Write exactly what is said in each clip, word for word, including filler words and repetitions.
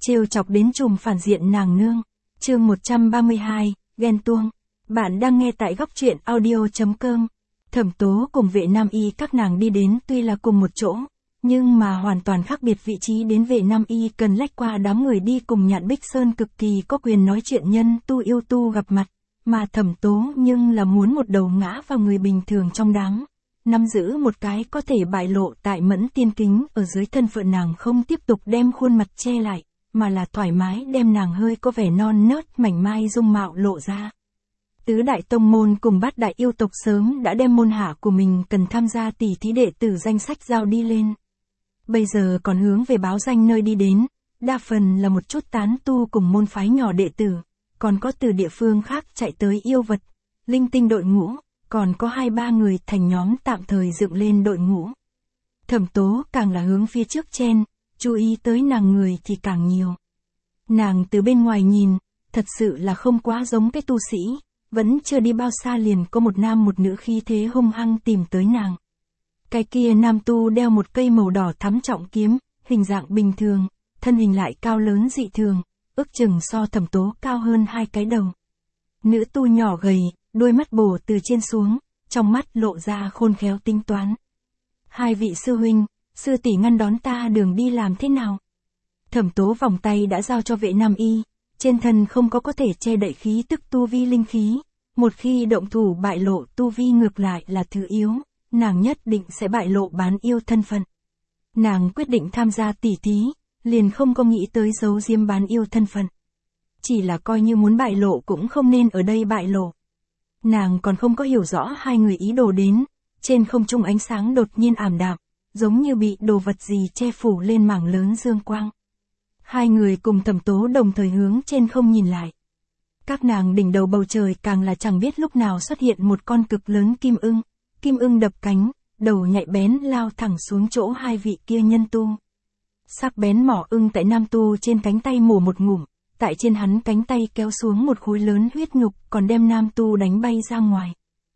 trêu chọc đến trùm phản diện nàng nương. Chương một trăm ba mươi hai, ghen tuông. Bạn đang nghe tại góc truyện audio chấm com. Thẩm Tố cùng Vệ Nam Y các nàng đi đến tuy là cùng một chỗ, nhưng mà hoàn toàn khác biệt vị trí. Đến Vệ Nam Y cần lách qua đám người đi cùng Nhạn Bích Sơn cực kỳ có quyền nói chuyện nhân tu yêu tu gặp mặt, mà Thẩm Tố nhưng là muốn một đầu ngã vào người bình thường trong đám. Nắm giữ một cái có thể bại lộ tại Mẫn Tiên Kính ở dưới thân phận, nàng không tiếp tục đem khuôn mặt che lại, mà là thoải mái đem nàng hơi có vẻ non nớt mảnh mai dung mạo lộ ra. Tứ đại tông môn cùng bát đại yêu tộc sớm đã đem môn hạ của mình cần tham gia tỷ thí đệ tử danh sách giao đi lên. Bây giờ còn hướng về báo danh nơi đi đến, đa phần là một chút tán tu cùng môn phái nhỏ đệ tử, còn có từ địa phương khác chạy tới yêu vật, linh tinh đội ngũ, còn có hai ba người thành nhóm tạm thời dựng lên đội ngũ. Thẩm Tố càng là hướng phía trước chen, chú ý tới nàng người thì càng nhiều. Nàng từ bên ngoài nhìn, thật sự là không quá giống cái tu sĩ, vẫn chưa đi bao xa liền có một nam một nữ khí thế hung hăng tìm tới nàng. Cái kia nam tu đeo một cây màu đỏ thắm trọng kiếm, hình dạng bình thường, thân hình lại cao lớn dị thường, ước chừng so Thẩm Tố cao hơn hai cái đầu. Nữ tu nhỏ gầy, đôi mắt bổ từ trên xuống, trong mắt lộ ra khôn khéo tính toán. Hai vị sư huynh, sư tỷ ngăn đón ta đường đi làm thế nào? Thẩm Tố vòng tay đã giao cho Vệ Nam Y, trên thân không có có thể che đậy khí tức tu vi linh khí, một khi động thủ bại lộ tu vi ngược lại là thứ yếu, nàng nhất định sẽ bại lộ bán yêu thân phận. Nàng quyết định tham gia tỷ thí, liền không có nghĩ tới giấu giếm bán yêu thân phận. Chỉ là coi như muốn bại lộ cũng không nên ở đây bại lộ. Nàng còn không có hiểu rõ hai người ý đồ đến, trên không trung ánh sáng đột nhiên ảm đạm, giống như bị đồ vật gì che phủ lên mảng lớn dương quang. Hai người cùng Thẩm Tố đồng thời hướng trên không nhìn lại. Các nàng đỉnh đầu bầu trời càng là chẳng biết lúc nào xuất hiện một con cực lớn kim ưng, kim ưng đập cánh, đầu nhạy bén lao thẳng xuống chỗ hai vị kia nhân tu. Sắc bén mỏ ưng tại nam tu trên cánh tay mổ một ngụm, tại trên hắn cánh tay kéo xuống một khối lớn huyết nhục, còn đem nam tu đánh bay ra ngoài.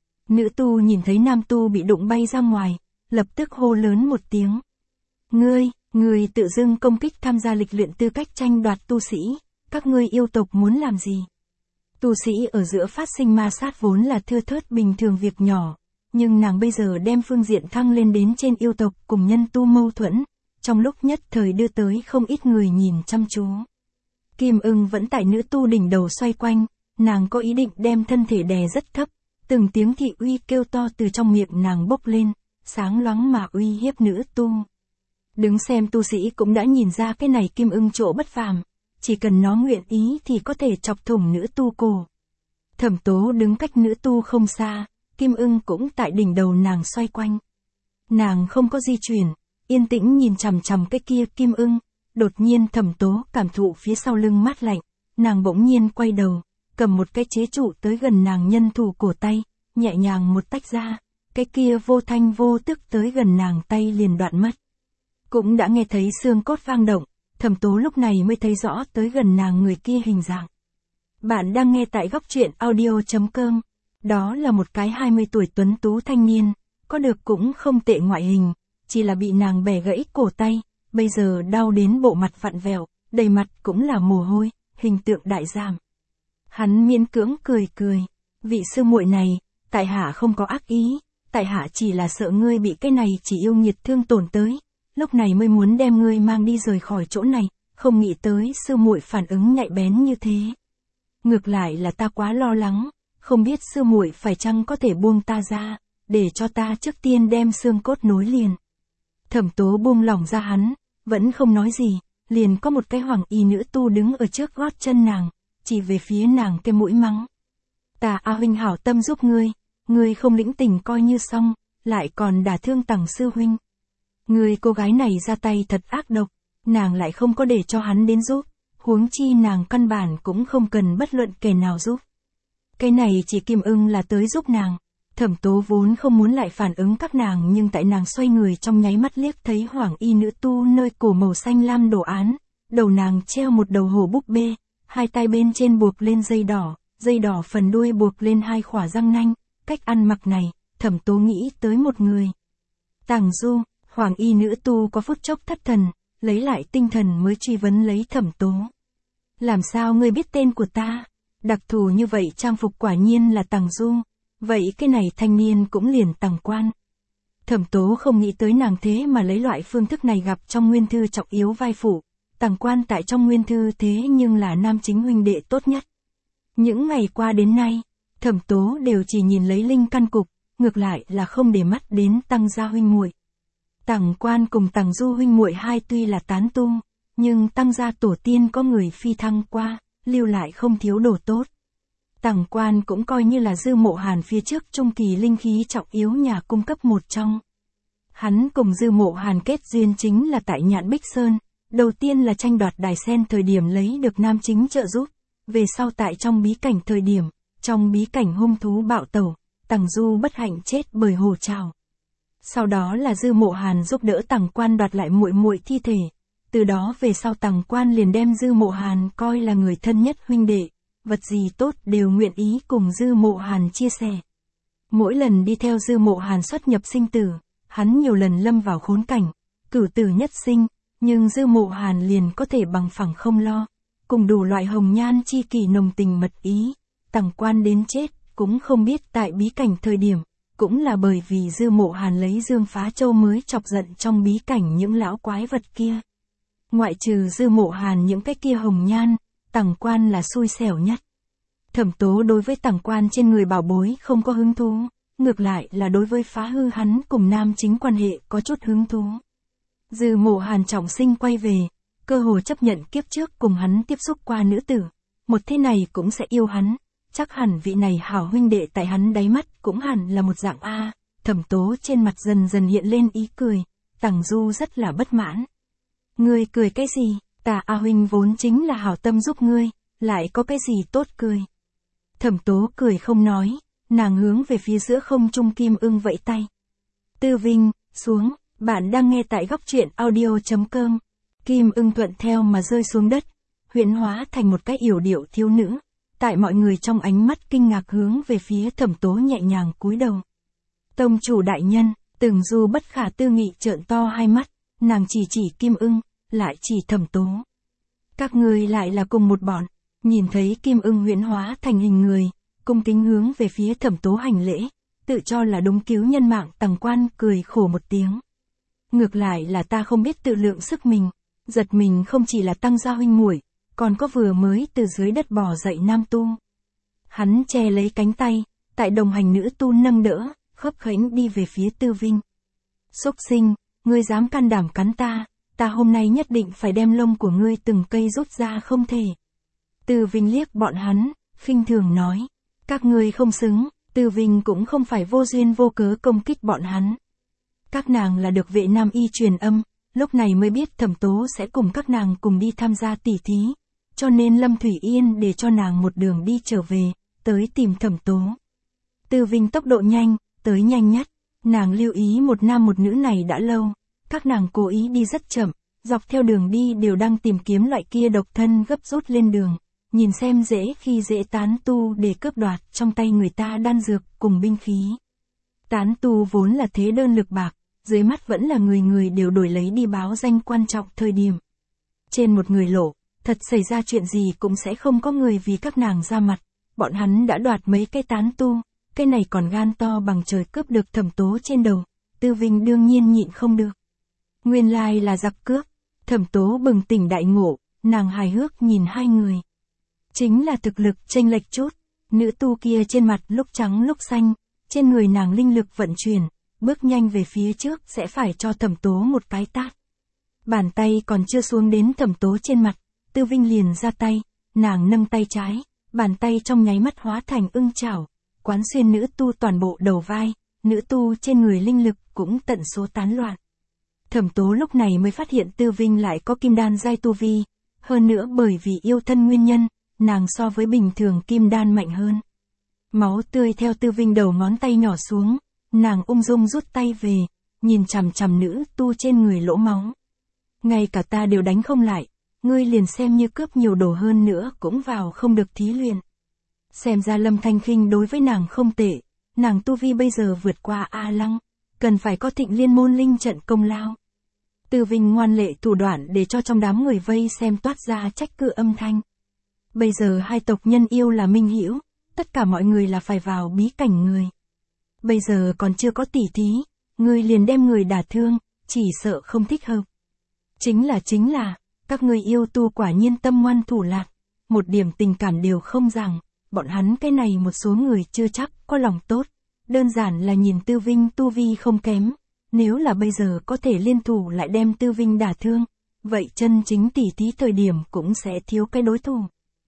Nữ tu nhìn thấy nam tu bị đụng bay ra ngoài, lập tức hô lớn một tiếng. Ngươi, ngươi tự dưng công kích tham gia lịch luyện tư cách tranh đoạt tu sĩ, các ngươi yêu tộc muốn làm gì? Tu sĩ ở giữa phát sinh ma sát vốn là thưa thớt bình thường việc nhỏ, nhưng nàng bây giờ đem phương diện thăng lên đến trên yêu tộc cùng nhân tu mâu thuẫn, trong lúc nhất thời đưa tới không ít người nhìn chăm chú. Kim ưng vẫn tại nữ tu đỉnh đầu xoay quanh, nàng có ý định đem thân thể đè rất thấp, từng tiếng thị uy kêu to từ trong miệng nàng bốc lên, sáng loáng mà uy hiếp nữ tu. Đứng xem tu sĩ cũng đã nhìn ra cái này kim ưng chỗ bất phàm, chỉ cần nó nguyện ý thì có thể chọc thủng nữ tu cổ. Thẩm Tố đứng cách nữ tu không xa, kim ưng cũng tại đỉnh đầu nàng xoay quanh. Nàng không có di chuyển, yên tĩnh nhìn chằm chằm cái kia kim ưng, đột nhiên Thẩm Tố cảm thụ phía sau lưng mát lạnh, nàng bỗng nhiên quay đầu, cầm một cái chế trụ tới gần nàng nhân thủ cổ tay, nhẹ nhàng một tách ra, cái kia vô thanh vô tức tới gần nàng tay liền đoạn mất. Cũng đã nghe thấy xương cốt vang động, Thẩm Tố lúc này mới thấy rõ tới gần nàng người kia hình dạng. Bạn đang nghe tại góc truyện audio chấm com. Đó là một cái hai mươi tuổi tuấn tú thanh niên, có được cũng không tệ ngoại hình, chỉ là bị nàng bẻ gãy cổ tay, bây giờ đau đến bộ mặt vặn vẹo, đầy mặt cũng là mồ hôi, hình tượng đại giảm. Hắn miễn cưỡng cười cười, vị sư muội này, tại hạ không có ác ý, tại hạ chỉ là sợ ngươi bị cái này chỉ yêu nghiệt thương tổn tới, lúc này mới muốn đem ngươi mang đi rời khỏi chỗ này, không nghĩ tới sư muội phản ứng nhạy bén như thế. Ngược lại là ta quá lo lắng, không biết sư muội phải chăng có thể buông ta ra, để cho ta trước tiên đem xương cốt nối liền. Thẩm Tố buông lỏng ra hắn, vẫn không nói gì, liền có một cái hoàng y nữ tu đứng ở trước gót chân nàng, chỉ về phía nàng cái mũi mắng. Ta A huynh hảo tâm giúp ngươi, ngươi không lĩnh tình coi như xong, lại còn đả thương Tằng sư huynh. Ngươi cô gái này ra tay thật ác độc, nàng lại không có để cho hắn đến giúp, huống chi nàng căn bản cũng không cần bất luận kẻ nào giúp. Cái này chỉ Kim ưng là tới giúp nàng. Thẩm Tố vốn không muốn lại phản ứng các nàng, nhưng tại nàng xoay người trong nháy mắt liếc thấy hoàng y nữ tu nơi cổ màu xanh lam đồ án, đầu nàng treo một đầu hổ búp bê, hai tay bên trên buộc lên dây đỏ, dây đỏ phần đuôi buộc lên hai khỏa răng nanh, cách ăn mặc này, Thẩm Tố nghĩ tới một người. Tàng Du, hoàng y nữ tu có phút chốc thất thần, lấy lại tinh thần mới truy vấn lấy Thẩm Tố. Làm sao ngươi biết tên của ta? Đặc thù như vậy trang phục quả nhiên là Tằng Du, vậy cái này thanh niên cũng liền Tằng Quan. Thẩm Tố không nghĩ tới nàng thế mà lấy loại phương thức này gặp trong nguyên thư trọng yếu vai phụ, Tằng Quan tại trong nguyên thư thế nhưng là nam chính huynh đệ tốt nhất. Những ngày qua đến nay, Thẩm Tố đều chỉ nhìn lấy Linh Căn Cục, ngược lại là không để mắt đến Tằng gia huynh muội. Tằng Quan cùng Tằng Du huynh muội hai tuy là tán tu, nhưng Tằng gia tổ tiên có người phi thăng qua, lưu lại không thiếu đồ tốt. Tằng Quan cũng coi như là Dư Mộ Hàn phía trước trung kỳ linh khí trọng yếu nhà cung cấp một trong. Hắn cùng Dư Mộ Hàn kết duyên chính là tại Nhạn Bích Sơn, đầu tiên là tranh đoạt đài sen thời điểm lấy được nam chính trợ giúp, về sau tại trong bí cảnh thời điểm, trong bí cảnh hung thú bạo tẩu, Tằng Du bất hạnh chết bởi hổ trào. Sau đó là Dư Mộ Hàn giúp đỡ Tằng Quan đoạt lại muội muội thi thể, từ đó về sau Tằng Quan liền đem Dư Mộ Hàn coi là người thân nhất huynh đệ, vật gì tốt đều nguyện ý cùng Dư Mộ Hàn chia sẻ. Mỗi lần đi theo Dư Mộ Hàn xuất nhập sinh tử, hắn nhiều lần lâm vào khốn cảnh, cửu tử nhất sinh, nhưng Dư Mộ Hàn liền có thể bằng phẳng không lo, cùng đủ loại hồng nhan chi kỷ nồng tình mật ý. Tằng Quan đến chết cũng không biết tại bí cảnh thời điểm, cũng là bởi vì Dư Mộ Hàn lấy Dương Phá Châu mới chọc giận trong bí cảnh những lão quái vật kia. Ngoại trừ Dư Mộ Hàn những cái kia hồng nhan, Tằng Quan là xui xẻo nhất. Thẩm Tố đối với Tằng Quan trên người bảo bối không có hứng thú, ngược lại là đối với phá hư hắn cùng nam chính quan hệ có chút hứng thú. Dư Mộ Hàn trọng sinh quay về, cơ hồ chấp nhận kiếp trước cùng hắn tiếp xúc qua nữ tử, một thế này cũng sẽ yêu hắn, chắc hẳn vị này hảo huynh đệ tại hắn đáy mắt cũng hẳn là một dạng A. Thẩm Tố trên mặt dần dần hiện lên ý cười, Tằng Du rất là bất mãn. Ngươi cười cái gì, ta A huynh vốn chính là hảo tâm giúp ngươi, lại có cái gì tốt cười. Thẩm Tố cười không nói, nàng hướng về phía giữa không trung Kim Ưng vẫy tay. Tư Vinh, xuống, bạn đang nghe tại góc truyện audio chấm com. Kim Ưng thuận theo mà rơi xuống đất, huyễn hóa thành một cái yểu điệu thiếu nữ, tại mọi người trong ánh mắt kinh ngạc hướng về phía Thẩm Tố nhẹ nhàng cúi đầu. Tông chủ đại nhân, Từng Du bất khả tư nghị trợn to hai mắt, nàng chỉ chỉ Kim Ưng, lại chỉ Thẩm Tố. Các ngươi lại là cùng một bọn. Nhìn thấy Kim Ưng huyễn hóa thành hình người, cung kính hướng về phía Thẩm Tố hành lễ, tự cho là đúng cứu nhân mạng Tằng Quan cười khổ một tiếng. Ngược lại là ta không biết tự lượng sức mình, giật mình không chỉ là Tằng gia huynh muội, còn có vừa mới từ dưới đất bò dậy nam tu. Hắn che lấy cánh tay, tại đồng hành nữ tu nâng đỡ, khấp khểnh đi về phía Tư Vinh. Xúc sinh, ngươi dám can đảm cắn ta, ta hôm nay nhất định phải đem lông của ngươi từng cây rút ra không thể. Tư Vinh liếc bọn hắn, khinh thường nói, các ngươi không xứng. Tư Vinh cũng không phải vô duyên vô cớ công kích bọn hắn. Các nàng là được Vệ Nam Y truyền âm, lúc này mới biết Thẩm Tố sẽ cùng các nàng cùng đi tham gia tỉ thí, cho nên Lâm Thủy Yên để cho nàng một đường đi trở về, tới tìm Thẩm Tố. Tư Vinh tốc độ nhanh, tới nhanh nhất, nàng lưu ý một nam một nữ này đã lâu, các nàng cố ý đi rất chậm, dọc theo đường đi đều đang tìm kiếm loại kia độc thân gấp rút lên đường, nhìn xem dễ khi dễ tán tu để cướp đoạt trong tay người ta đan dược cùng binh khí. Tán tu vốn là thế đơn lực bạc, dưới mắt vẫn là người người đều đổi lấy đi báo danh quan trọng thời điểm. Trên một người lộ, thật xảy ra chuyện gì cũng sẽ không có người vì các nàng ra mặt, bọn hắn đã đoạt mấy cái tán tu, cái này còn gan to bằng trời cướp được Thẩm Tố trên đầu, Tư Vinh đương nhiên nhịn không được. Nguyên lai là giặc cướp, Thẩm Tố bừng tỉnh đại ngộ, nàng hài hước nhìn hai người. Chính là thực lực chênh lệch chút, nữ tu kia trên mặt lúc trắng lúc xanh, trên người nàng linh lực vận chuyển, bước nhanh về phía trước sẽ phải cho Thẩm Tố một cái tát. Bàn tay còn chưa xuống đến Thẩm Tố trên mặt, Tư Vinh liền ra tay, nàng nâng tay trái, bàn tay trong nháy mắt hóa thành ưng chảo, quán xuyên nữ tu toàn bộ đầu vai, nữ tu trên người linh lực cũng tận số tán loạn. Thẩm Tố lúc này mới phát hiện Tư Vinh lại có kim đan giai tu vi, hơn nữa bởi vì yêu thân nguyên nhân, nàng so với bình thường kim đan mạnh hơn. Máu tươi theo Tư Vinh đầu ngón tay nhỏ xuống, nàng ung dung rút tay về, nhìn chằm chằm nữ tu trên người lỗ máu. Ngay cả ta đều đánh không lại, ngươi liền xem như cướp nhiều đồ hơn nữa cũng vào không được thí luyện. Xem ra Lâm Thanh Khinh đối với nàng không tệ, nàng tu vi bây giờ vượt qua A Lăng, cần phải có Thịnh Liên môn linh trận công lao. Tư Vinh ngoan lệ thủ đoạn để cho trong đám người vây xem toát ra trách cứ âm thanh. Bây giờ hai tộc nhân yêu là minh hữu, tất cả mọi người là phải vào bí cảnh người. Bây giờ còn chưa có tỉ thí, người liền đem người đả thương, chỉ sợ không thích hợp. Chính là chính là, các người yêu tu quả nhiên tâm ngoan thủ lạc, một điểm tình cảm đều không rằng, bọn hắn cái này một số người chưa chắc có lòng tốt, đơn giản là nhìn Tư Vinh tu vi không kém, nếu là bây giờ có thể liên thủ lại đem Tư Vinh đả thương, vậy chân chính tỉ thí thời điểm cũng sẽ thiếu cái đối thủ.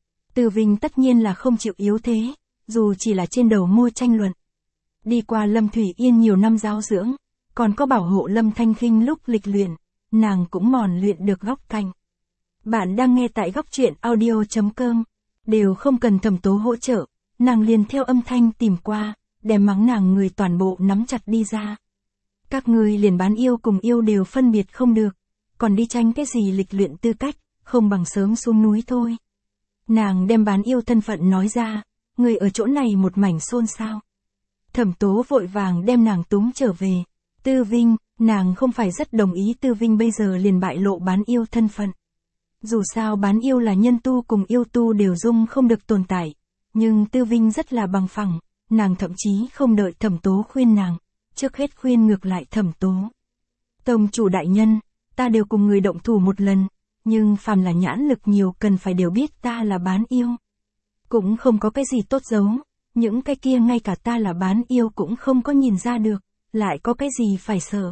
Tư Vinh tất nhiên là không chịu yếu thế, dù chỉ là trên đầu môi tranh luận. Đi qua Lâm Thủy Yên nhiều năm giáo dưỡng, còn có bảo hộ Lâm Thanh Khinh lúc lịch luyện, nàng cũng mòn luyện được góc cạnh. Bạn đang nghe tại góc truyện audio chấm com, đều không cần Thẩm Tố hỗ trợ, nàng liền theo âm thanh tìm qua, đem mắng nàng người toàn bộ nắm chặt đi ra. Các ngươi liền bán yêu cùng yêu đều phân biệt không được, còn đi tranh cái gì lịch luyện tư cách, không bằng sớm xuống núi thôi. Nàng đem bán yêu thân phận nói ra, người ở chỗ này một mảnh xôn xao. Thẩm Tố vội vàng đem nàng túm trở về. Tư Vinh, nàng không phải rất đồng ý Tư Vinh bây giờ liền bại lộ bán yêu thân phận. Dù sao bán yêu là nhân tu cùng yêu tu đều dung không được tồn tại, nhưng Tư Vinh rất là bằng phẳng, nàng thậm chí không đợi Thẩm Tố khuyên nàng, trước hết khuyên ngược lại Thẩm Tố. Tông chủ đại nhân, ta đều cùng người động thủ một lần, nhưng phàm là nhãn lực nhiều cần phải đều biết ta là bán yêu. Cũng không có cái gì tốt giấu, những cái kia ngay cả ta là bán yêu cũng không có nhìn ra được, lại có cái gì phải sợ.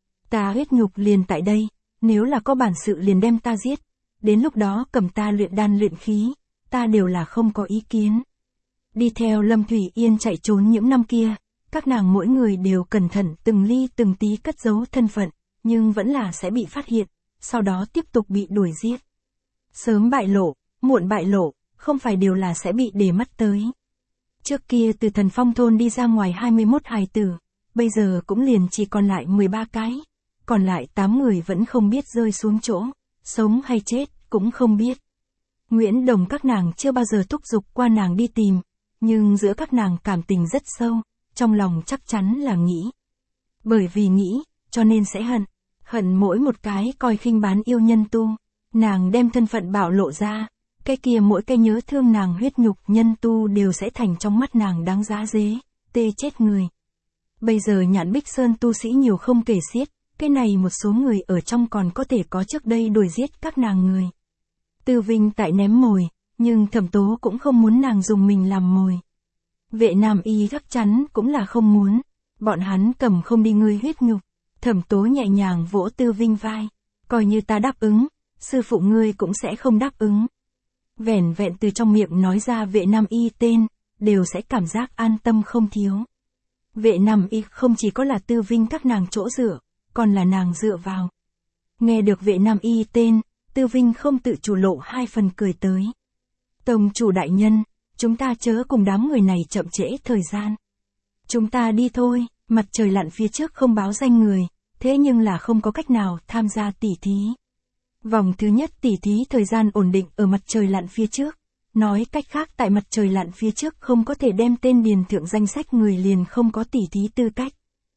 Ta huyết nhục liền tại đây, nếu là có bản sự liền đem ta giết, đến lúc đó cầm ta luyện đan luyện khí, ta đều là không có ý kiến. Đi theo Lâm Thủy Yên chạy trốn những năm kia, các nàng mỗi người đều cẩn thận từng ly từng tí cất giấu thân phận, nhưng vẫn là sẽ bị phát hiện, sau đó tiếp tục bị đuổi giết. Sớm bại lộ, muộn bại lộ, không phải đều là sẽ bị để mắt tới. Trước kia từ Thần Phong thôn đi ra ngoài hai mươi mốt hài tử, bây giờ cũng liền chỉ còn lại mười ba cái, còn lại tám người vẫn không biết rơi xuống chỗ, sống hay chết cũng không biết. Nguyễn Đồng các nàng chưa bao giờ thúc giục qua nàng đi tìm, nhưng giữa các nàng cảm tình rất sâu, trong lòng chắc chắn là nghĩ. Bởi vì nghĩ, cho nên sẽ hận, hận mỗi một cái coi khinh bán yêu nhân tu, nàng đem thân phận bảo lộ ra, cái kia mỗi cái nhớ thương nàng huyết nhục nhân tu đều sẽ thành trong mắt nàng đáng giá dế, tê chết người. Bây giờ Nhạn Bích Sơn tu sĩ nhiều không kể xiết, cái này một số người ở trong còn có thể có trước đây đuổi giết các nàng người. Tư Vinh tại ném mồi, nhưng Thẩm Tố cũng không muốn nàng dùng mình làm mồi. Vệ Nam Y gác chắn cũng là không muốn, bọn hắn cầm không đi ngươi huyết nhục. Thẩm Tố nhẹ nhàng vỗ Tư Vinh vai, coi như ta đáp ứng, sư phụ ngươi cũng sẽ không đáp ứng. Vẻn vẹn từ trong miệng nói ra Vệ Nam Y tên, đều sẽ cảm giác an tâm không thiếu. Vệ Nam Y không chỉ có là Tư Vinh các nàng chỗ dựa, còn là nàng dựa vào. Nghe được Vệ Nam Y tên, Tư Vinh không tự chủ lộ hai phần cười tới. Tông chủ đại nhân, chúng ta chớ cùng đám người này chậm trễ thời gian. Chúng ta đi thôi, mặt trời lặn phía trước không báo danh người, thế nhưng là không có cách nào tham gia tỉ thí. Vòng thứ nhất tỉ thí thời gian ổn định ở mặt trời lặn phía trước. Nói cách khác tại mặt trời lặn phía trước không có thể đem tên điền thượng danh sách người liền không có tỉ thí tư cách.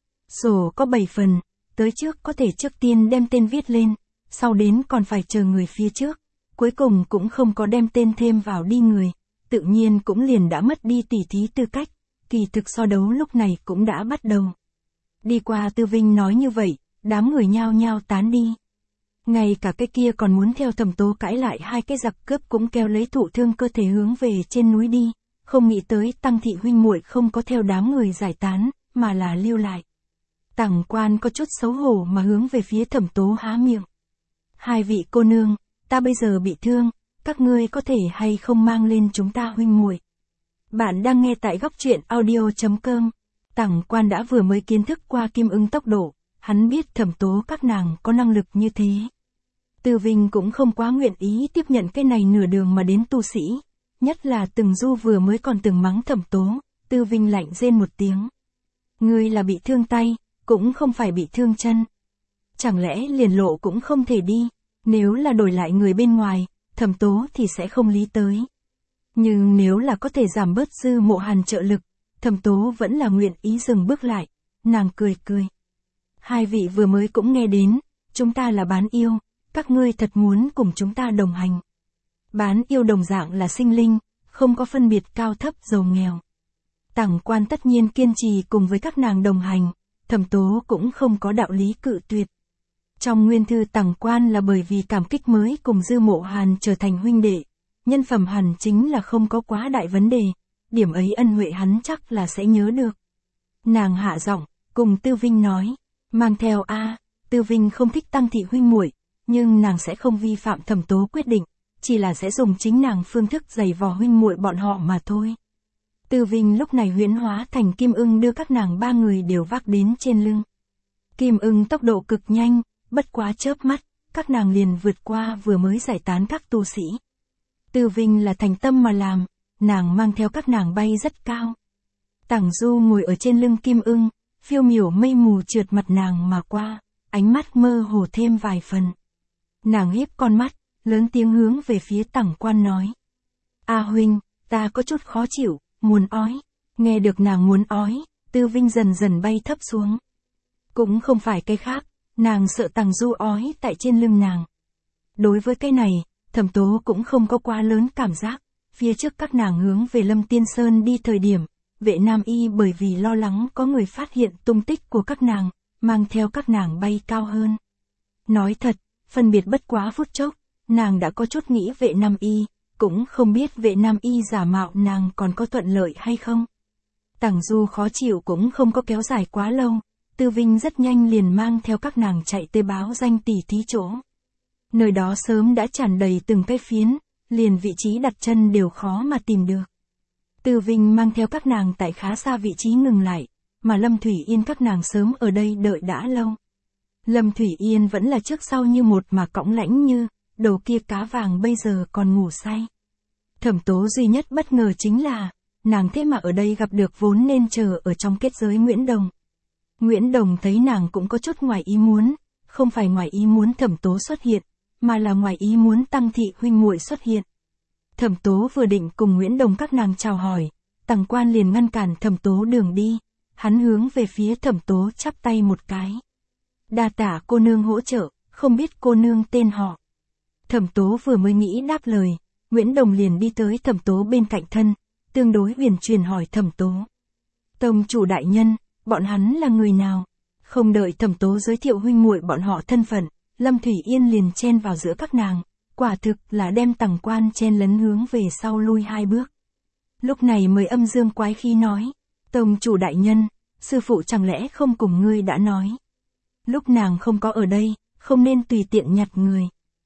Sổ có bảy phần, tới trước có thể trước tiên đem tên viết lên, sau đến còn phải chờ người phía trước, cuối cùng cũng không có đem tên thêm vào đi người, tự nhiên cũng liền đã mất đi tỉ thí tư cách, kỳ thực so đấu lúc này cũng đã bắt đầu. Đi qua Tư Vinh nói như vậy, đám người nhao nhao tán đi. Ngay cả cái kia còn muốn theo Thẩm Tố cãi lại hai cái giặc cướp cũng kêu lấy thụ thương cơ thể hướng về trên núi đi, không nghĩ tới Tăng thị huynh muội không có theo đám người giải tán, mà là lưu lại. Tằng Quan có chút xấu hổ mà hướng về phía Thẩm Tố há miệng. Hai vị cô nương, ta bây giờ bị thương, các ngươi có thể hay không mang lên chúng ta huynh muội. Bạn đang nghe tại góc truyện audio chấm com. Tằng Quan đã vừa mới kiến thức qua Kim Ưng tốc độ, hắn biết Thẩm Tố các nàng có năng lực như thế. Tư Vinh cũng không quá nguyện ý tiếp nhận cái này nửa đường mà đến tu sĩ, nhất là Từng Du vừa mới còn từng mắng Thẩm Tố, Tư Vinh lạnh rên một tiếng. Ngươi là bị thương tay, cũng không phải bị thương chân. Chẳng lẽ liền lộ cũng không thể đi, nếu là đổi lại người bên ngoài, Thẩm Tố thì sẽ không lý tới. Nhưng nếu là có thể giảm bớt Dư Mộ Hàn trợ lực, Thẩm Tố vẫn là nguyện ý dừng bước lại, nàng cười cười. Hai vị vừa mới cũng nghe đến, chúng ta là bán yêu, các ngươi thật muốn cùng chúng ta đồng hành. Bán yêu đồng dạng là sinh linh, không có phân biệt cao thấp giàu nghèo. Tẳng Quan tất nhiên kiên trì cùng với các nàng đồng hành, Thẩm Tố cũng không có đạo lý cự tuyệt. Trong nguyên thư Tẳng Quan là bởi vì cảm kích mới cùng Dư Mộ Hàn trở thành huynh đệ, nhân phẩm hẳn chính là không có quá đại vấn đề, điểm ấy ân huệ hắn chắc là sẽ nhớ được. Nàng hạ giọng, cùng Tư Vinh nói, mang theo a, Tư Vinh không thích Tăng thị huynh muội, nhưng nàng sẽ không vi phạm Thẩm Tố quyết định, chỉ là sẽ dùng chính nàng phương thức giày vò huynh muội bọn họ mà thôi. Tư Vinh lúc này huyễn hóa thành Kim Ưng đưa các nàng ba người đều vác đến trên lưng. Kim Ưng tốc độ cực nhanh, bất quá chớp mắt, các nàng liền vượt qua vừa mới giải tán các tu sĩ. Tư Vinh là thành tâm mà làm, nàng mang theo các nàng bay rất cao. Tẳng Du ngồi ở trên lưng Kim Ưng, phiêu miểu mây mù trượt mặt nàng mà qua, ánh mắt mơ hồ thêm vài phần. Nàng híp con mắt, lớn tiếng hướng về phía Tẳng Quan nói. A huynh, ta có chút khó chịu, muốn ói. Nghe được nàng muốn ói, Tư Vinh dần dần bay thấp xuống. Cũng không phải cái khác, nàng sợ Tẳng Du ói tại trên lưng nàng. Đối với cái này, Thẩm Tố cũng không có quá lớn cảm giác. Phía trước các nàng hướng về Lâm Tiên Sơn đi thời điểm, Vệ Nam Y bởi vì lo lắng có người phát hiện tung tích của các nàng, mang theo các nàng bay cao hơn. Nói thật, phân biệt bất quá phút chốc, nàng đã có chút nghĩ Vệ Nam Y, cũng không biết Vệ Nam Y giả mạo nàng còn có thuận lợi hay không. Tẳng Du khó chịu cũng không có kéo dài quá lâu, Tư Vinh rất nhanh liền mang theo các nàng chạy tới báo danh tỉ thí chỗ. Nơi đó sớm đã tràn đầy từng cái phiến, liền vị trí đặt chân đều khó mà tìm được. Tư Vinh mang theo các nàng tại khá xa vị trí ngừng lại, mà Lâm Thủy Yên các nàng sớm ở đây đợi đã lâu. Lâm Thủy Yên vẫn là trước sau như một mà cõng lãnh như, đầu kia cá vàng bây giờ còn ngủ say. Thẩm Tố duy nhất bất ngờ chính là, nàng thế mà ở đây gặp được vốn nên chờ ở trong kết giới Nguyễn Đồng. Nguyễn Đồng thấy nàng cũng có chút ngoài ý muốn, không phải ngoài ý muốn Thẩm Tố xuất hiện, mà là ngoài ý muốn Tăng thị huynh muội xuất hiện. Thẩm Tố vừa định cùng Nguyễn Đồng các nàng chào hỏi, Tẳng Quan liền ngăn cản Thẩm Tố đường đi, hắn hướng về phía Thẩm Tố chắp tay một cái. Đa tạ cô nương hỗ trợ, không biết cô nương tên họ. Thẩm Tố vừa mới nghĩ đáp lời, Nguyễn Đồng liền đi tới Thẩm Tố bên cạnh thân, tương đối huyền truyền hỏi Thẩm Tố. Tông chủ đại nhân, bọn hắn là người nào? Không đợi Thẩm Tố giới thiệu huynh muội bọn họ thân phận, Lâm Thủy Yên liền chen vào giữa các nàng, quả thực là đem Tẳng Quan chen lấn hướng về sau lui hai bước. Lúc này mới âm dương quái khí nói, tông chủ đại nhân, sư phụ chẳng lẽ không cùng ngươi đã nói. Lúc nàng không có ở đây, không nên tùy tiện nhặt người.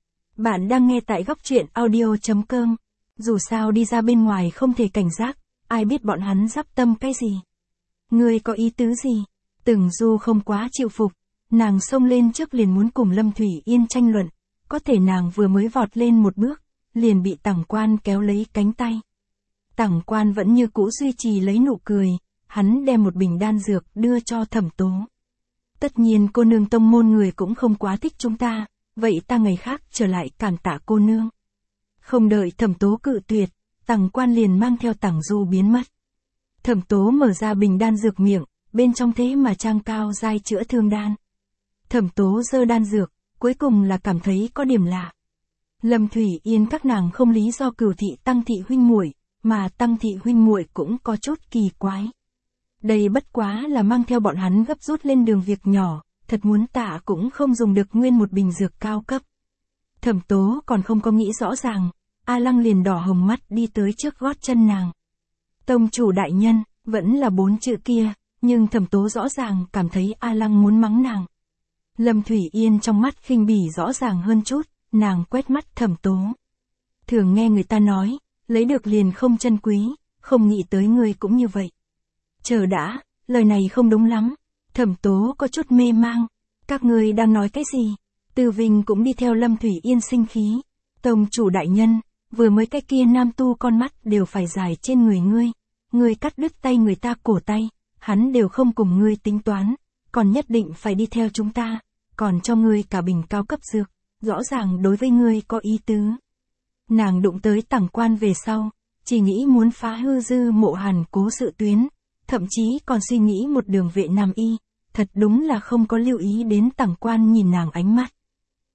Bạn đang nghe tại góc truyện audio chấm com. Dù sao đi ra bên ngoài không thể cảnh giác, ai biết bọn hắn dắp tâm cái gì. Ngươi có ý tứ gì? Từng Du không quá chịu phục, nàng xông lên trước liền muốn cùng Lâm Thủy Yên tranh luận, có thể nàng vừa mới vọt lên một bước, liền bị Tẳng Quan kéo lấy cánh tay. Tẳng Quan vẫn như cũ duy trì lấy nụ cười, hắn đem một bình đan dược đưa cho Thẩm Tố. Tất nhiên cô nương tông môn người cũng không quá thích chúng ta, vậy ta ngày khác trở lại cảm tạ cô nương. Không đợi Thẩm Tố cự tuyệt, Tẳng Quan liền mang theo Tẳng Du biến mất. Thẩm Tố mở ra bình đan dược miệng, bên trong thế mà trang cao giai chữa thương đan. Thẩm Tố giơ đan dược, cuối cùng là cảm thấy có điểm lạ. Lâm Thủy Yên các nàng không lý do cửu thị Tăng thị huynh muội, mà Tăng thị huynh muội cũng có chút kỳ quái. Đây bất quá là mang theo bọn hắn gấp rút lên đường việc nhỏ, thật muốn tạ cũng không dùng được nguyên một bình dược cao cấp. Thẩm Tố còn không có nghĩ rõ ràng, A Lăng liền đỏ hồng mắt đi tới trước gót chân nàng. Tông chủ đại nhân, vẫn là bốn chữ kia, nhưng Thẩm Tố rõ ràng cảm thấy A Lăng muốn mắng nàng. Lâm Thủy Yên trong mắt khinh bỉ rõ ràng hơn chút, nàng quét mắt Thẩm Tố. Thường nghe người ta nói, lấy được liền không trân quý, không nghĩ tới ngươi cũng như vậy. Chờ đã, lời này không đúng lắm. Thẩm Tố có chút mê mang. Các ngươi đang nói cái gì? Từ Vinh cũng đi theo Lâm Thủy Yên sinh khí. Tông chủ đại nhân, vừa mới cái kia nam tu con mắt đều phải dài trên người ngươi. Ngươi cắt đứt tay người ta cổ tay, hắn đều không cùng ngươi tính toán, còn nhất định phải đi theo chúng ta, còn cho ngươi cả bình cao cấp dược, rõ ràng đối với ngươi có ý tứ. Nàng đụng tới Tẳng Quan về sau, chỉ nghĩ muốn phá hư Dư Mộ Hàn cố sự tuyến, thậm chí còn suy nghĩ một đường Vệ Nam Y, thật đúng là không có lưu ý đến Tẳng Quan nhìn nàng ánh mắt.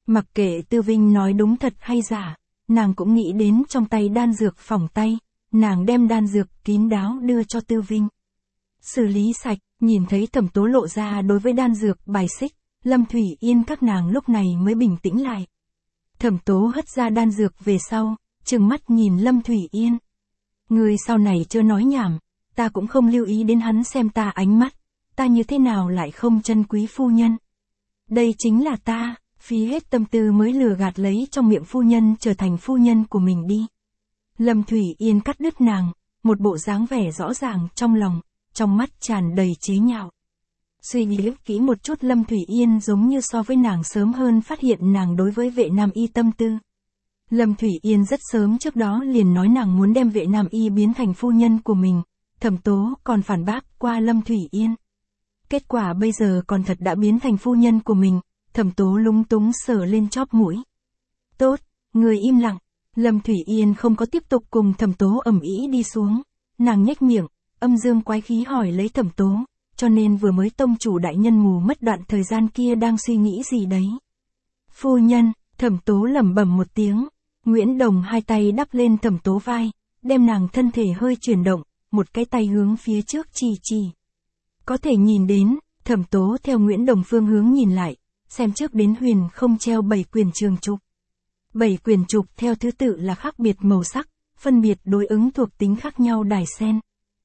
Mặc kệ Tư Vinh nói đúng thật hay giả, nàng cũng nghĩ đến trong tay đan dược phỏng tay, nàng đem đan dược kín đáo đưa cho Tư Vinh. Xử lý sạch, nhìn thấy Thẩm Tố lộ ra đối với đan dược bài xích, Lâm Thủy Yên các nàng lúc này mới bình tĩnh lại. Thẩm Tố hất ra đan dược về sau, trừng mắt nhìn Lâm Thủy Yên. Người sau này chưa nói nhảm, ta cũng không lưu ý đến hắn xem ta ánh mắt, ta như thế nào lại không trân quý phu nhân. Đây chính là ta, phí hết tâm tư mới lừa gạt lấy trong miệng phu nhân trở thành phu nhân của mình đi. Lâm Thủy Yên cắt đứt nàng, một bộ dáng vẻ rõ ràng trong lòng, trong mắt tràn đầy chế nhạo. Suy nghĩ kỹ một chút Lâm Thủy Yên giống như so với nàng sớm hơn phát hiện nàng đối với Vệ Nam Y tâm tư. Lâm Thủy Yên rất sớm trước đó liền nói nàng muốn đem Vệ Nam Y biến thành phu nhân của mình, Thẩm Tố còn phản bác qua Lâm Thủy Yên. Kết quả bây giờ còn thật đã biến thành phu nhân của mình, Thẩm Tố lúng túng sờ lên chóp mũi. Tốt, người im lặng, Lâm Thủy Yên không có tiếp tục cùng Thẩm Tố ầm ĩ đi xuống, nàng nhếch miệng, âm dương quái khí hỏi lấy Thẩm Tố, cho nên vừa mới tông chủ đại nhân mù mất đoạn thời gian kia đang suy nghĩ gì đấy. Phu nhân, Thẩm Tố lẩm bẩm một tiếng, Nguyễn Đồng hai tay đắp lên Thẩm Tố vai, đem nàng thân thể hơi chuyển động, một cái tay hướng phía trước chỉ chỉ. Có thể nhìn đến, Thẩm Tố theo Nguyễn Đồng phương hướng nhìn lại, xem trước đến huyền không treo bảy quyển trường trục. Bảy quyển trục theo thứ tự là khác biệt màu sắc, phân biệt đối ứng thuộc tính khác nhau đài sen.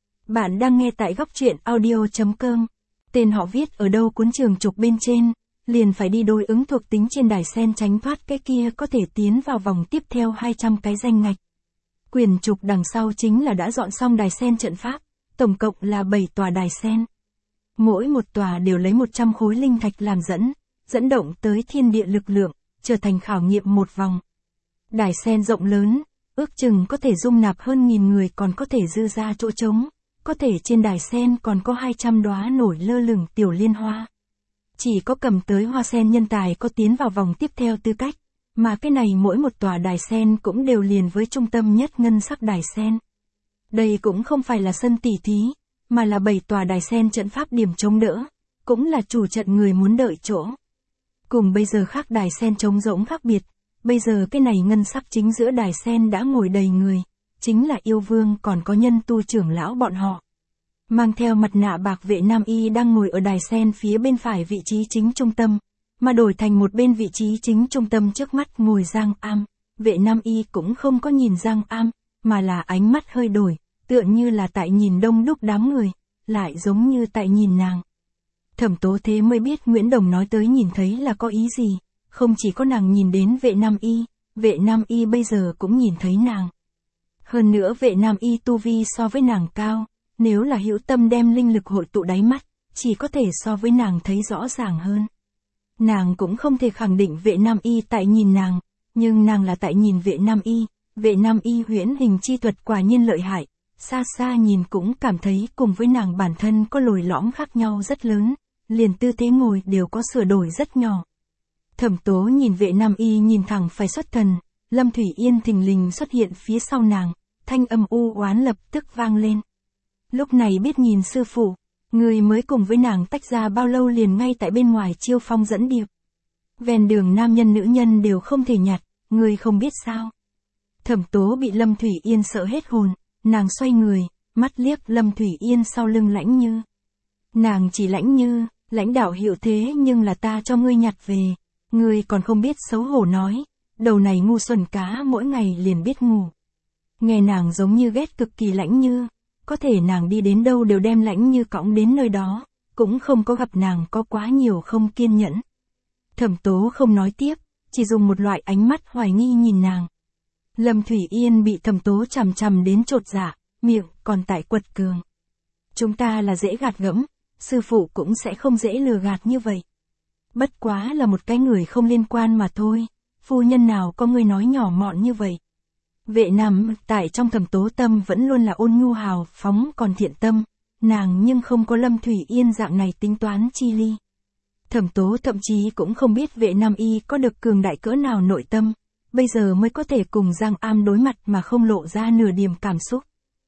Bạn đang nghe tại góc truyện audio chấm com. Tên họ viết ở đâu cuốn trường trục bên trên, liền phải đi đối ứng thuộc tính trên đài sen tránh thoát cái kia có thể tiến vào vòng tiếp theo hai trăm cái danh ngạch. Quyển trục đằng sau chính là đã dọn xong đài sen trận pháp, tổng cộng là bảy tòa đài sen. Mỗi một tòa đều lấy một trăm khối linh thạch làm dẫn, dẫn động tới thiên địa lực lượng, trở thành khảo nghiệm một vòng. Đài sen rộng lớn, ước chừng có thể dung nạp hơn nghìn người còn có thể dư ra chỗ trống, có thể trên đài sen còn có hai trăm đóa nổi lơ lửng tiểu liên hoa. Chỉ có cầm tới hoa sen nhân tài có tiến vào vòng tiếp theo tư cách, mà cái này mỗi một tòa đài sen cũng đều liền với trung tâm nhất ngân sắc đài sen. Đây cũng không phải là sân tỉ thí, mà là bảy tòa đài sen trận pháp điểm chống đỡ, cũng là chủ trận người muốn đợi chỗ. Cùng bây giờ khác đài sen trống rỗng khác biệt, bây giờ cái này ngân sắc chính giữa đài sen đã ngồi đầy người, chính là yêu vương còn có nhân tu trưởng lão bọn họ. Mang theo mặt nạ bạc Vệ Nam Y đang ngồi ở đài sen phía bên phải vị trí chính trung tâm, mà đổi thành một bên vị trí chính trung tâm trước mắt ngồi Giang Am. Vệ Nam Y cũng không có nhìn Giang Am, mà là ánh mắt hơi đổi, tựa như là tại nhìn đông đúc đám người, lại giống như tại nhìn nàng. Thẩm Tố thế mới biết Nguyễn Đồng nói tới nhìn thấy là có ý gì, không chỉ có nàng nhìn đến Vệ Nam Y, Vệ Nam Y bây giờ cũng nhìn thấy nàng. Hơn nữa Vệ Nam Y tu vi so với nàng cao, nếu là hữu tâm đem linh lực hội tụ đáy mắt, chỉ có thể so với nàng thấy rõ ràng hơn. Nàng cũng không thể khẳng định Vệ Nam Y tại nhìn nàng, nhưng nàng là tại nhìn Vệ Nam Y, Vệ Nam Y huyễn hình chi thuật quả nhiên lợi hại, xa xa nhìn cũng cảm thấy cùng với nàng bản thân có lồi lõm khác nhau rất lớn, liền tư thế ngồi đều có sửa đổi rất nhỏ. Thẩm Tố nhìn Vệ Nam Y nhìn thẳng phải xuất thần, Lâm Thủy Yên thình lình xuất hiện phía sau nàng, thanh âm u oán lập tức vang lên. Lúc này biết nhìn sư phụ, người mới cùng với nàng tách ra bao lâu liền ngay tại bên ngoài chiêu phong dẫn điệp. Ven đường nam nhân nữ nhân đều không thể nhặt, người không biết sao. Thẩm Tố bị Lâm Thủy Yên sợ hết hồn, nàng xoay người, mắt liếc Lâm Thủy Yên sau lưng Lãnh Như. Nàng chỉ Lãnh Như, lãnh đạo hiệu thế nhưng là ta cho ngươi nhặt về, ngươi còn không biết xấu hổ nói, đầu này ngu xuẩn cá mỗi ngày liền biết ngủ. Nghe nàng giống như ghét cực kỳ Lãnh Như, có thể nàng đi đến đâu đều đem Lãnh Như cõng đến nơi đó, cũng không có gặp nàng có quá nhiều không kiên nhẫn. Thẩm Tố không nói tiếp, chỉ dùng một loại ánh mắt hoài nghi nhìn nàng. Lâm Thủy Yên bị Thẩm Tố chằm chằm đến chột dạ, miệng còn tại quật cường. Chúng ta là dễ gạt gẫm, sư phụ cũng sẽ không dễ lừa gạt như vậy. Bất quá là một cái người không liên quan mà thôi, phu nhân nào có người nói nhỏ mọn như vậy. Vệ Nam tại trong Thẩm Tố tâm vẫn luôn là ôn nhu hào phóng còn thiện tâm, nàng nhưng không có Lâm Thủy Yên dạng này tính toán chi ly. Thẩm Tố thậm chí cũng không biết Vệ Nam Y có được cường đại cỡ nào nội tâm, bây giờ mới có thể cùng Giang Am đối mặt mà không lộ ra nửa điểm cảm xúc.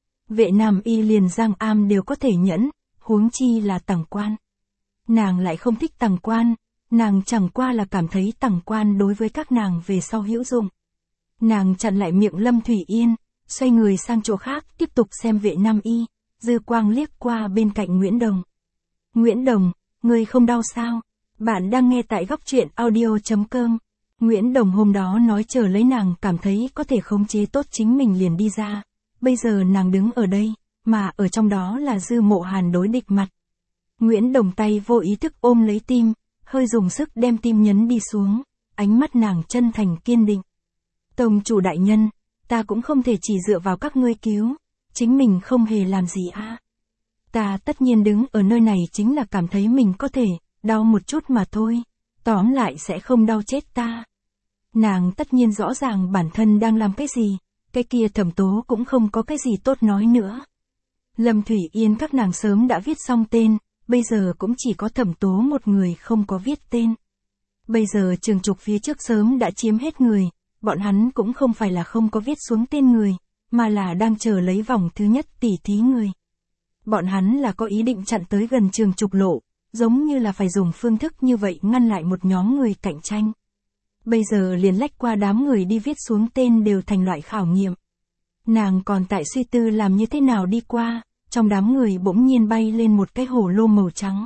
Vệ Nam Y liền Giang Am đều có thể nhẫn, huống chi là Tằng Quan. Nàng lại không thích Tằng Quan, nàng chẳng qua là cảm thấy tằng quan đối với các nàng về sau hữu dụng. Nàng chặn lại miệng Lâm Thủy Yên, xoay người sang chỗ khác tiếp tục xem Vệ Nam Y, dư quang liếc qua bên cạnh Nguyễn Đồng. Nguyễn Đồng, ngươi không đau sao? Bạn đang nghe tại góc truyện audio.com. Nguyễn Đồng hôm đó nói chờ lấy nàng cảm thấy có thể khống chế tốt chính mình liền đi ra. Bây giờ nàng đứng ở đây, mà ở trong đó là Dư Mộ Hàn đối địch mặt. Nguyễn Đồng tay vô ý thức ôm lấy tim, hơi dùng sức đem tim nhấn đi xuống, ánh mắt nàng chân thành kiên định. Tông chủ đại nhân, ta cũng không thể chỉ dựa vào các ngươi cứu, chính mình không hề làm gì a. À. Ta tất nhiên đứng ở nơi này chính là cảm thấy mình có thể, đau một chút mà thôi, tóm lại sẽ không đau chết ta. Nàng tất nhiên rõ ràng bản thân đang làm cái gì, cái kia Thẩm Tố cũng không có cái gì tốt nói nữa. Lâm Thủy Yên các nàng sớm đã viết xong tên, bây giờ cũng chỉ có Thẩm Tố một người không có viết tên. Bây giờ Trường Trục phía trước sớm đã chiếm hết người, bọn hắn cũng không phải là không có viết xuống tên người, mà là đang chờ lấy vòng thứ nhất tỉ thí người. Bọn hắn là có ý định chặn tới gần Trường Trục lộ, giống như là phải dùng phương thức như vậy ngăn lại một nhóm người cạnh tranh. Bây giờ liền lách qua đám người đi viết xuống tên đều thành loại khảo nghiệm. Nàng còn tại suy tư làm như thế nào đi qua, trong đám người bỗng nhiên bay lên một cái hồ lô màu trắng.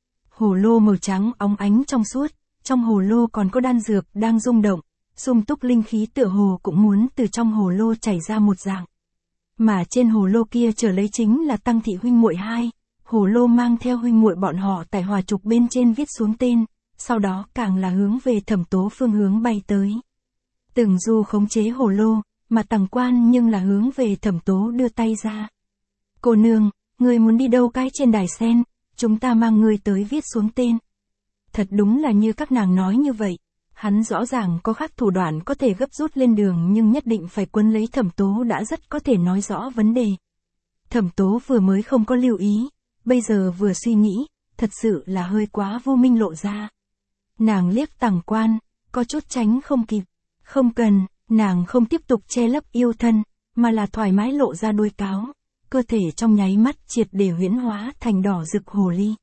Hồ lô màu trắng óng ánh trong suốt, trong hồ lô còn có đan dược đang rung động, sung túc linh khí tựa hồ cũng muốn từ trong hồ lô chảy ra một dạng. Mà trên hồ lô kia trở lấy chính là Tăng thị huynh muội hai, hồ lô mang theo huynh muội bọn họ tại hòa trục bên trên viết xuống tên, sau đó càng là hướng về Thẩm Tố phương hướng bay tới. Từng Du khống chế hồ lô, mà Tằng Quan nhưng là hướng về Thẩm Tố đưa tay ra. Cô nương, ngươi muốn đi đâu cái trên đài sen, chúng ta mang ngươi tới viết xuống tên. Thật đúng là như các nàng nói như vậy, hắn rõ ràng có khác thủ đoạn có thể gấp rút lên đường nhưng nhất định phải quấn lấy Thẩm Tố đã rất có thể nói rõ vấn đề. Thẩm Tố vừa mới không có lưu ý, bây giờ vừa suy nghĩ, thật sự là hơi quá vô minh lộ ra. Nàng liếc Tằng Quan, có chút tránh không kịp, không cần, nàng không tiếp tục che lấp yêu thân, mà là thoải mái lộ ra đuôi cáo, cơ thể trong nháy mắt triệt để huyễn hóa thành đỏ rực hồ ly.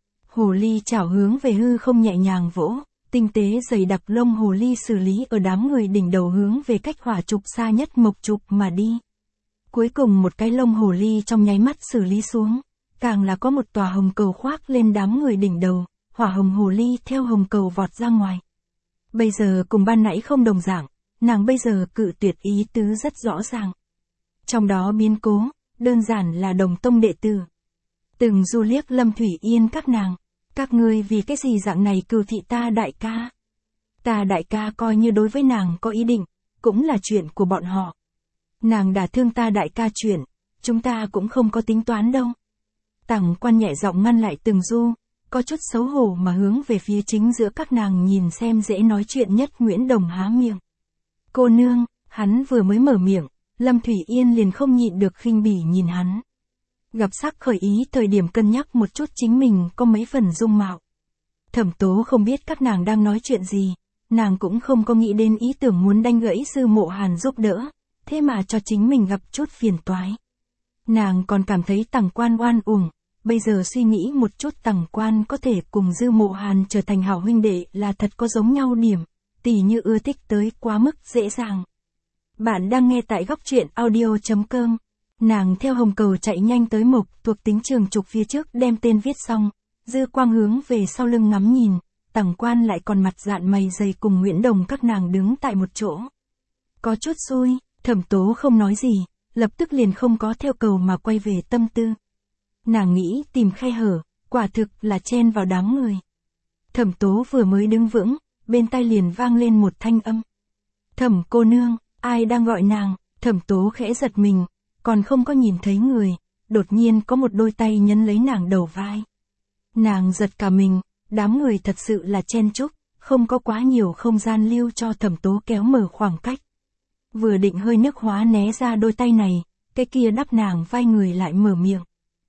Hồ ly chảo hướng về hư không nhẹ nhàng vỗ, tinh tế dày đặc lông hồ ly xử lý ở đám người đỉnh đầu hướng về cách hỏa trục xa nhất mộc trục mà đi. Cuối cùng một cái lông hồ ly trong nháy mắt xử lý xuống, càng là có một tòa hồng cầu khoác lên đám người đỉnh đầu, hỏa hồng hồ ly theo hồng cầu vọt ra ngoài. Bây giờ cùng ban nãy không đồng dạng, nàng bây giờ cự tuyệt ý tứ rất rõ ràng. Trong đó biến cố, đơn giản là đồng tông đệ tử. Từng Du liếc Lâm Thủy Yên các nàng, các ngươi vì cái gì dạng này cừu thị ta đại ca. Ta đại ca coi như đối với nàng có ý định, cũng là chuyện của bọn họ. Nàng đả thương ta đại ca chuyện, chúng ta cũng không có tính toán đâu. Tằng Quan nhẹ giọng ngăn lại Từng Du, có chút xấu hổ mà hướng về phía chính giữa các nàng nhìn xem dễ nói chuyện nhất Nguyễn Đồng há miệng. Cô nương, hắn vừa mới mở miệng, Lâm Thủy Yên liền không nhịn được khinh bỉ nhìn hắn. Gặp sắc khởi ý thời điểm cân nhắc một chút chính mình có mấy phần dung mạo. Thẩm Tố không biết các nàng đang nói chuyện gì, nàng cũng không có nghĩ đến ý tưởng muốn đanh gãy Dư Mộ Hàn giúp đỡ, thế mà cho chính mình gặp chút phiền toái. Nàng còn cảm thấy Tằng Quan oan uổng, bây giờ suy nghĩ một chút Tằng Quan có thể cùng Dư Mộ Hàn trở thành hảo huynh đệ là thật có giống nhau điểm, tỉ như ưa thích tới quá mức dễ dàng. Bạn đang nghe tại góc truyện audio.com. Nàng theo hồng cầu chạy nhanh tới mộc thuộc tính Trường Trục phía trước đem tên viết xong, dư quang hướng về sau lưng ngắm nhìn, Tằng Quan lại còn mặt dạn mày dày cùng Nguyễn Đồng các nàng đứng tại một chỗ. Có chút xui, Thẩm Tố không nói gì, lập tức liền không có theo cầu mà quay về tâm tư. Nàng nghĩ tìm khe hở, quả thực là chen vào đám người. Thẩm Tố vừa mới đứng vững, bên tai liền vang lên một thanh âm. Thẩm cô nương, ai đang gọi nàng? Thẩm Tố khẽ giật mình, còn không có nhìn thấy người, đột nhiên có một đôi tay nhấn lấy nàng đầu vai. Nàng giật cả mình, đám người thật sự là chen chúc, không có quá nhiều không gian lưu cho Thẩm Tố kéo mở khoảng cách. Vừa định hơi nước hóa né ra đôi tay này, cái kia đắp nàng vai người lại mở miệng.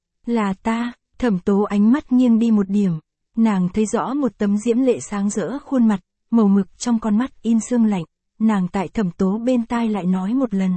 Là ta. Thẩm Tố ánh mắt nghiêng đi một điểm, nàng thấy rõ một tấm diễm lệ sáng rỡ khuôn mặt, màu mực trong con mắt in sương lạnh, nàng tại Thẩm Tố bên tai lại nói một lần.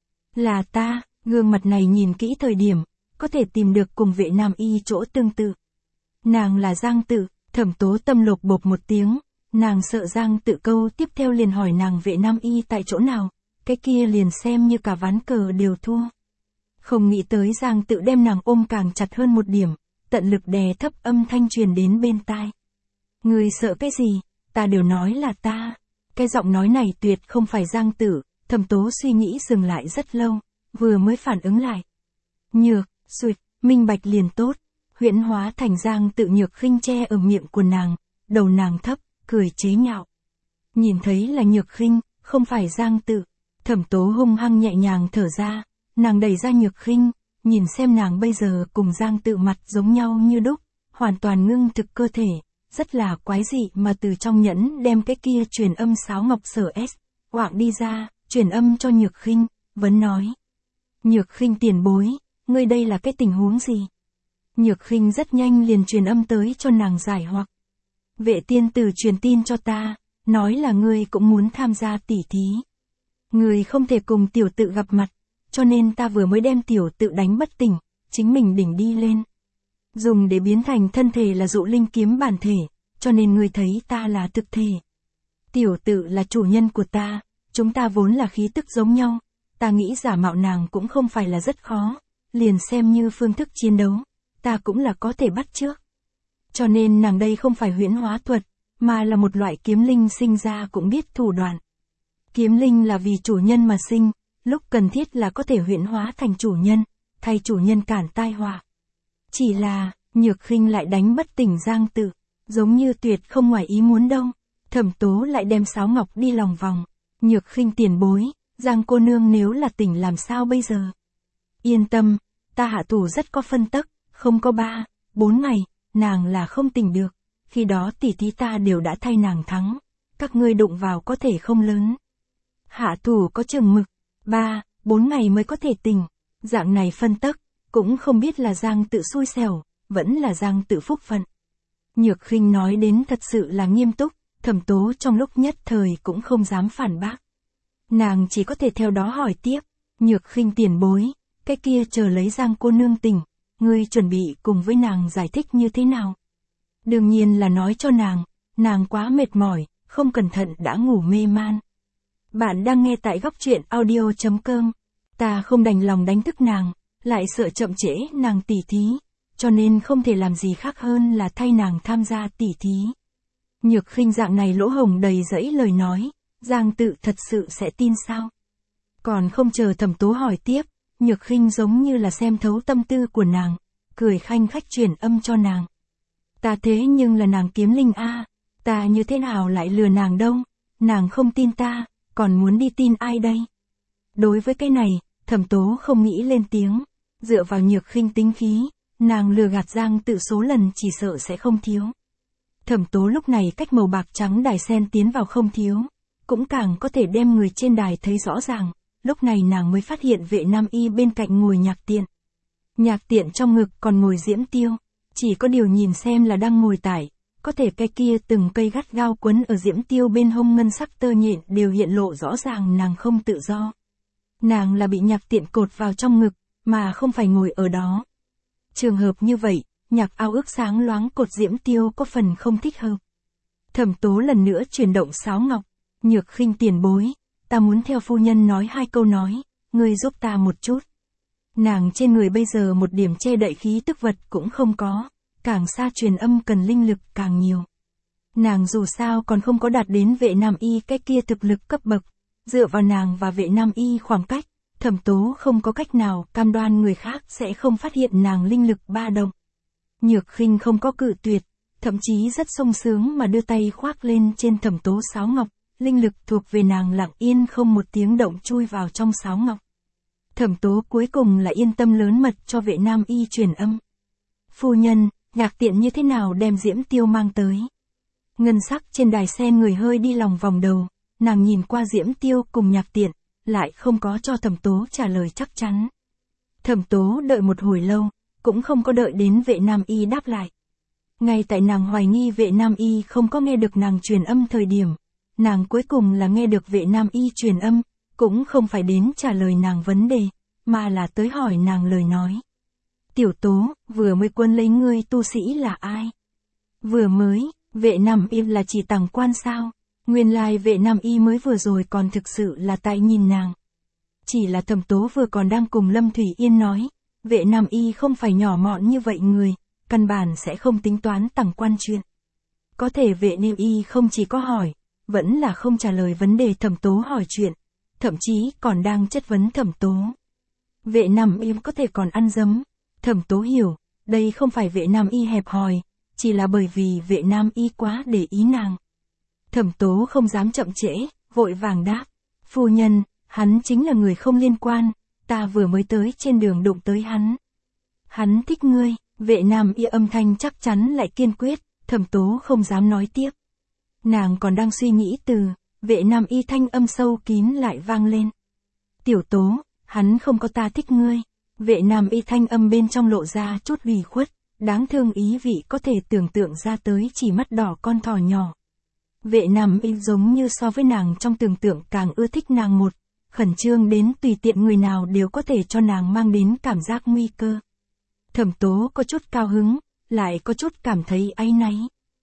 Là ta. Gương mặt này nhìn kỹ thời điểm, có thể tìm được cùng Vệ Nam Y chỗ tương tự. Nàng là Giang Tự, Thẩm Tố Tâm lột bột một tiếng, nàng sợ Giang Tự câu tiếp theo liền hỏi nàng Vệ Nam Y tại chỗ nào, cái kia liền xem như cả ván cờ đều thua. Không nghĩ tới Giang Tự đem nàng ôm càng chặt hơn một điểm, tận lực đè thấp âm thanh truyền đến bên tai. Người sợ cái gì, ta đều nói là ta. Cái giọng nói này tuyệt không phải Giang Tự, Thẩm Tố suy nghĩ dừng lại rất lâu, vừa mới phản ứng lại. Nhược, suyệt, minh bạch liền tốt, huyễn hóa thành Giang Tự Nhược Khinh che ở miệng của nàng, đầu nàng thấp, cười chế nhạo. Nhìn thấy là Nhược Khinh, không phải Giang Tự, Thẩm Tố hung hăng nhẹ nhàng thở ra, nàng đẩy ra Nhược Khinh, nhìn xem nàng bây giờ cùng Giang Tự mặt giống nhau như đúc, hoàn toàn ngưng thực cơ thể, rất là quái dị mà từ trong nhẫn đem cái kia truyền âm sáo ngọc sở S, quạng đi ra, truyền âm cho Nhược Khinh, vấn nói. Nhược Khinh tiền bối, ngươi đây là cái tình huống gì? Nhược Khinh rất nhanh liền truyền âm tới cho nàng giải hoặc. Vệ tiên tử truyền tin cho ta, nói là ngươi cũng muốn tham gia tỉ thí. Ngươi không thể cùng tiểu tự gặp mặt, cho nên ta vừa mới đem tiểu tự đánh bất tỉnh, chính mình đỉnh đi lên. Dùng để biến thành thân thể là dụ linh kiếm bản thể, cho nên ngươi thấy ta là thực thể. Tiểu tự là chủ nhân của ta, chúng ta vốn là khí tức giống nhau, ta nghĩ giả mạo nàng cũng không phải là rất khó, liền xem như phương thức chiến đấu, ta cũng là có thể bắt chước. Cho nên nàng đây không phải huyễn hóa thuật, mà là một loại kiếm linh sinh ra cũng biết thủ đoạn. Kiếm linh là vì chủ nhân mà sinh, lúc cần thiết là có thể huyễn hóa thành chủ nhân, thay chủ nhân cản tai họa. Chỉ là, Nhược Khinh lại đánh bất tỉnh Giang Tự, giống như tuyệt không ngoài ý muốn đâu. Thẩm Tố lại đem sáo ngọc đi lòng vòng. Nhược Khinh tiền bối, Giang cô nương nếu là tỉnh làm sao bây giờ? Yên tâm, ta hạ thủ rất có phân tắc, không có ba, bốn ngày, nàng là không tỉnh được. Khi đó tỷ thí ta đều đã thay nàng thắng, các ngươi đụng vào có thể không lớn. Hạ thủ có chừng mực, ba, bốn ngày mới có thể tỉnh. Dạng này phân tắc, cũng không biết là Giang Tự xui xẻo, vẫn là Giang Tự phúc phận. Nhược Khinh nói đến thật sự là nghiêm túc, Thẩm Tố trong lúc nhất thời cũng không dám phản bác. Nàng chỉ có thể theo đó hỏi tiếp, Nhược Khinh tiền bối, cái kia chờ lấy Giang cô nương tỉnh, ngươi chuẩn bị cùng với nàng giải thích như thế nào? Đương nhiên là nói cho nàng, nàng quá mệt mỏi, không cẩn thận đã ngủ mê man. Bạn đang nghe tại góc truyện audio chấm com, ta không đành lòng đánh thức nàng, lại sợ chậm trễ nàng tỉ thí, cho nên không thể làm gì khác hơn là thay nàng tham gia tỉ thí. Nhược Khinh dạng này lỗ hổng đầy rẫy lời nói, Giang Tự thật sự sẽ tin sao? Còn không chờ Thẩm Tố hỏi tiếp, Nhược Khinh giống như là xem thấu tâm tư của nàng, cười khanh khách truyền âm cho nàng. Ta thế nhưng là nàng kiếm linh a, ta như thế nào lại lừa nàng đâu, nàng không tin ta, còn muốn đi tin ai đây? Đối với cái này, Thẩm Tố không nghĩ lên tiếng, dựa vào Nhược Khinh tính khí, nàng lừa gạt Giang Tự số lần chỉ sợ sẽ không thiếu. Thẩm Tố lúc này cách màu bạc trắng đài sen tiến vào không thiếu, cũng càng có thể đem người trên đài thấy rõ ràng, lúc này nàng mới phát hiện Vệ Nam Y bên cạnh ngồi Nhạc Tiện. Nhạc Tiện trong ngực còn ngồi Diễm Tiêu, chỉ có điều nhìn xem là đang ngồi tải, có thể cái kia từng cây gắt gao quấn ở Diễm Tiêu bên hông ngân sắc tơ nhện đều hiện lộ rõ ràng nàng không tự do. Nàng là bị Nhạc Tiện cột vào trong ngực, mà không phải ngồi ở đó. Trường hợp như vậy, Nhạc ao ước sáng loáng cột Diễm Tiêu có phần không thích hợp. Thẩm Tố lần nữa chuyển động sáo ngọc, Nhược Khinh tiền bối, ta muốn theo phu nhân nói hai câu nói, ngươi giúp ta một chút. Nàng trên người bây giờ một điểm che đậy khí tức vật cũng không có, càng xa truyền âm cần linh lực càng nhiều. Nàng dù sao còn không có đạt đến Vệ Nam Y cái kia thực lực cấp bậc, dựa vào nàng và Vệ Nam Y khoảng cách, Thẩm Tố không có cách nào cam đoan người khác sẽ không phát hiện nàng linh lực ba động. Nhược Khinh không có cự tuyệt, thậm chí rất sung sướng mà đưa tay khoác lên trên Thẩm Tố sáo ngọc, linh lực thuộc về nàng lặng yên không một tiếng động chui vào trong sáo ngọc. Thẩm Tố cuối cùng là yên tâm lớn mật cho Vệ Nam Y truyền âm. Phu nhân, Nhạc Tiện như thế nào đem Diễm Tiêu mang tới? Ngân sắc trên đài sen người hơi đi lòng vòng đầu, nàng nhìn qua Diễm Tiêu cùng Nhạc Tiện, lại không có cho Thẩm Tố trả lời chắc chắn. Thẩm Tố đợi một hồi lâu, cũng không có đợi đến Vệ Nam Y đáp lại. Ngay tại nàng hoài nghi Vệ Nam Y không có nghe được nàng truyền âm thời điểm, nàng cuối cùng là nghe được Vệ Nam Y truyền âm, cũng không phải đến trả lời nàng vấn đề, mà là tới hỏi nàng lời nói. Tiểu Tố, vừa mới quân lấy ngươi tu sĩ là ai? Vừa mới, vệ nam y là chỉ tàng quan sao? Nguyên lai vệ nam y mới vừa rồi còn thực sự là tại nhìn nàng. Chỉ là Thẩm Tố vừa còn đang cùng Lâm Thủy Yên nói, vệ nam y không phải nhỏ mọn như vậy người, căn bản sẽ không tính toán tàng quan chuyện. Có thể vệ nam y không chỉ có hỏi, vẫn là không trả lời vấn đề Thẩm Tố hỏi chuyện, thậm chí còn đang chất vấn Thẩm Tố. Vệ nam y có thể còn ăn dấm, Thẩm Tố hiểu, đây không phải vệ nam y hẹp hòi, chỉ là bởi vì vệ nam y quá để ý nàng. Thẩm Tố không dám chậm trễ, vội vàng đáp, phu nhân, hắn chính là người không liên quan, ta vừa mới tới trên đường đụng tới hắn. Hắn thích ngươi, vệ nam y âm thanh chắc chắn lại kiên quyết, Thẩm Tố không dám nói tiếp. Nàng còn đang suy nghĩ từ, vệ nam y thanh âm sâu kín lại vang lên. Tiểu Tố, hắn không có ta thích ngươi. Vệ nam y thanh âm bên trong lộ ra chút ủy khuất, đáng thương ý vị có thể tưởng tượng ra tới chỉ mắt đỏ con thỏ nhỏ. Vệ nam y giống như so với nàng trong tưởng tượng càng ưa thích nàng một, khẩn trương đến tùy tiện người nào đều có thể cho nàng mang đến cảm giác nguy cơ. Thẩm Tố có chút cao hứng, lại có chút cảm thấy áy náy.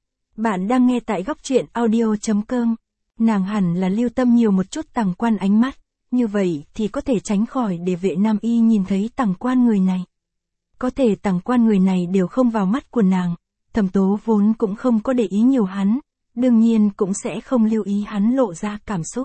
Bạn đang nghe tại góc truyện audio chấm com. Nàng hẳn là lưu tâm nhiều một chút tàng quan ánh mắt, như vậy thì có thể tránh khỏi để vệ nam y nhìn thấy tàng quan người này. Có thể tàng quan người này đều không vào mắt của nàng, Thẩm Tố vốn cũng không có để ý nhiều hắn, đương nhiên cũng sẽ không lưu ý hắn lộ ra cảm xúc.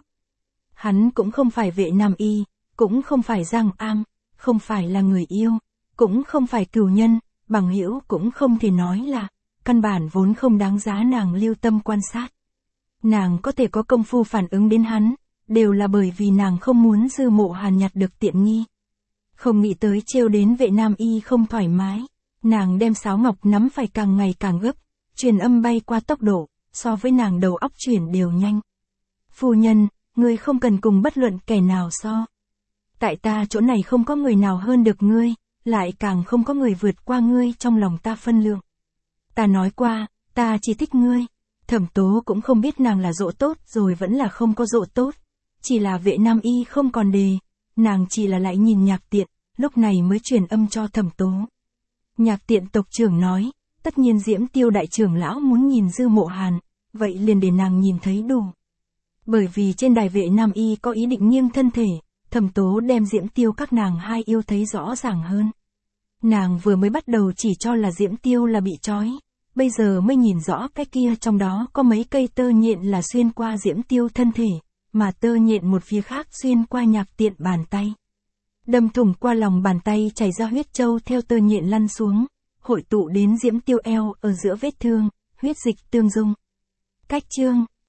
Hắn cũng không phải vệ nam y, cũng không phải Giang Am, không phải là người yêu, cũng không phải cừu nhân, bằng hữu cũng không thể nói là, căn bản vốn không đáng giá nàng lưu tâm quan sát. Nàng có thể có công phu phản ứng đến hắn, đều là bởi vì nàng không muốn Dư Mộ Hàn nhặt được tiện nghi. Không nghĩ tới trêu đến vệ nam y không thoải mái, nàng đem sáo ngọc nắm phải càng ngày càng gấp, truyền âm bay qua tốc độ, so với nàng đầu óc chuyển đều nhanh. Phu nhân, ngươi không cần cùng bất luận kẻ nào so. Tại ta chỗ này không có người nào hơn được ngươi, lại càng không có người vượt qua ngươi trong lòng ta phân lượng. Ta nói qua, ta chỉ thích ngươi. Thẩm Tố cũng không biết nàng là dỗ tốt rồi vẫn là không có dỗ tốt. Chỉ là vệ nam y không còn đề, nàng chỉ là lại nhìn Nhạc Tiện, lúc này mới truyền âm cho Thẩm Tố. Nhạc Tiện tộc trưởng nói, tất nhiên Diễm Tiêu đại trưởng lão muốn nhìn Dư Mộ Hàn, vậy liền để nàng nhìn thấy đủ. Bởi vì trên đài vệ nam y có ý định nghiêng thân thể, Thẩm Tố đem Diễm Tiêu các nàng hai yêu thấy rõ ràng hơn. Nàng vừa mới bắt đầu chỉ cho là Diễm Tiêu là bị trói, bây giờ mới nhìn rõ cái kia trong đó có mấy cây tơ nhện là xuyên qua Diễm Tiêu thân thể, mà tơ nhện một phía khác xuyên qua Nhạc Tiện bàn tay. Đâm thủng qua lòng bàn tay chảy ra huyết châu theo tơ nhện lăn xuống, hội tụ đến Diễm Tiêu eo ở giữa vết thương, huyết dịch tương dung. Cách chương